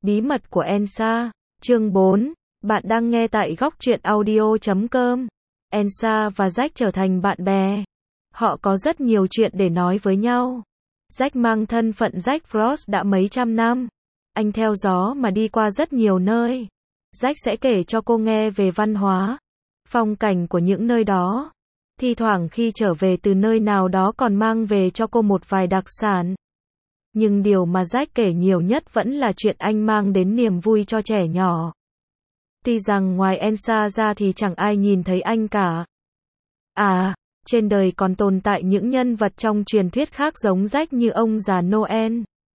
Bí mật của Elsa, chương 4. Bạn đang nghe tại góc truyện audio.com. Elsa và Jack trở thành bạn bè. Họ có rất nhiều chuyện để nói với nhau. Jack mang thân phận Jack Frost đã mấy trăm năm. Anh theo gió mà đi qua rất nhiều nơi. Jack sẽ kể cho cô nghe về văn hóa, phong cảnh của những nơi đó. Thi thoảng khi trở về từ nơi nào đó còn mang về cho cô một vài đặc sản. Nhưng điều mà Jack kể nhiều nhất vẫn là chuyện anh mang đến niềm vui cho trẻ nhỏ. Tuy rằng ngoài Elsa ra thì chẳng ai nhìn thấy anh cả. À, trên đời còn tồn tại những nhân vật trong truyền thuyết khác giống Jack như ông già Noel,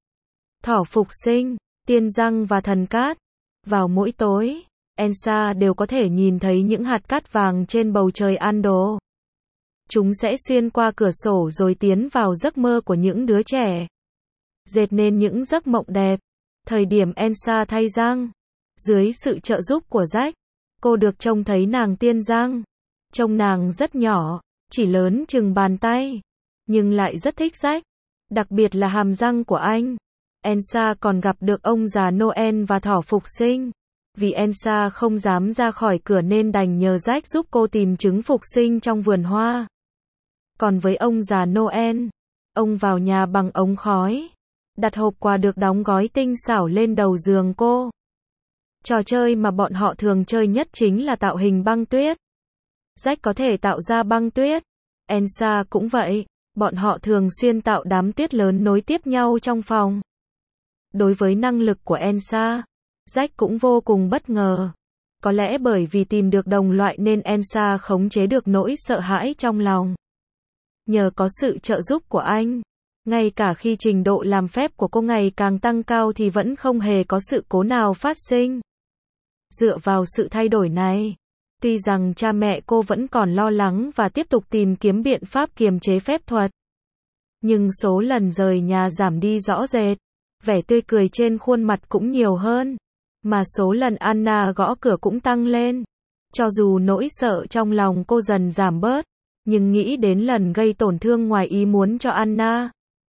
thỏ phục sinh, tiên răng và thần cát. Vào mỗi tối, Elsa đều có thể nhìn thấy những hạt cát vàng trên bầu trời Ando. Chúng sẽ xuyên qua cửa sổ rồi tiến vào giấc mơ của những đứa trẻ, dệt nên những giấc mộng đẹp. Thời điểm Elsa thay răng, dưới sự trợ giúp của Jack, cô được trông thấy nàng tiên răng. Trông nàng rất nhỏ, chỉ lớn chừng bàn tay, nhưng lại rất thích Jack, đặc biệt là hàm răng của anh. Elsa còn gặp được ông già Noel và thỏ phục sinh. Vì Elsa không dám ra khỏi cửa nên đành nhờ Jack giúp cô tìm trứng phục sinh trong vườn hoa. Còn với ông già Noel, ông vào nhà bằng ống khói, đặt hộp quà được đóng gói tinh xảo lên đầu giường cô. Trò chơi mà bọn họ thường chơi nhất chính là tạo hình băng tuyết. Jack có thể tạo ra băng tuyết, Elsa cũng vậy. Bọn họ thường xuyên tạo đám tuyết lớn nối tiếp nhau trong phòng. Đối với năng lực của Elsa, Jack cũng vô cùng bất ngờ. Có lẽ bởi vì tìm được đồng loại nên Elsa khống chế được nỗi sợ hãi trong lòng. Nhờ có sự trợ giúp của anh, ngay cả khi trình độ làm phép của cô ngày càng tăng cao thì vẫn không hề có sự cố nào phát sinh. Dựa vào sự thay đổi này, tuy rằng cha mẹ cô vẫn còn lo lắng và tiếp tục tìm kiếm biện pháp kiềm chế phép thuật, nhưng số lần rời nhà giảm đi rõ rệt, vẻ tươi cười trên khuôn mặt cũng nhiều hơn, mà số lần Anna gõ cửa cũng tăng lên. Cho dù nỗi sợ trong lòng cô dần giảm bớt, nhưng nghĩ đến lần gây tổn thương ngoài ý muốn cho Anna,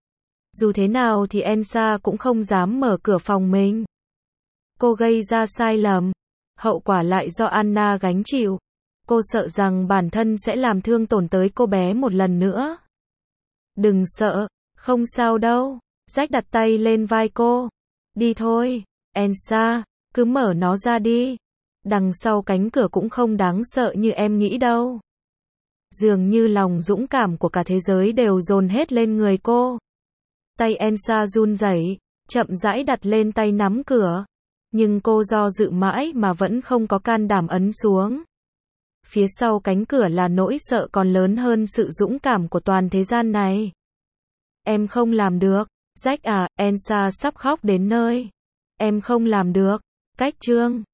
dù thế nào thì Elsa cũng không dám mở cửa phòng mình. Cô gây ra sai lầm, hậu quả lại do Anna gánh chịu. Cô sợ rằng bản thân sẽ làm thương tổn tới cô bé một lần nữa. Đừng sợ, không sao đâu. Jack đặt tay lên vai cô. Đi thôi, Elsa, cứ mở nó ra đi. Đằng sau cánh cửa cũng không đáng sợ như em nghĩ đâu. Dường như lòng dũng cảm của cả thế giới đều dồn hết lên người cô. Tay Elsa run rẩy, chậm rãi đặt lên tay nắm cửa. Nhưng cô do dự mãi mà vẫn không có can đảm ấn xuống. Phía sau cánh cửa là nỗi sợ còn lớn hơn sự dũng cảm của toàn thế gian này. Em không làm được. Jack à, Elsa sắp khóc đến nơi. Em không làm được. Cách chương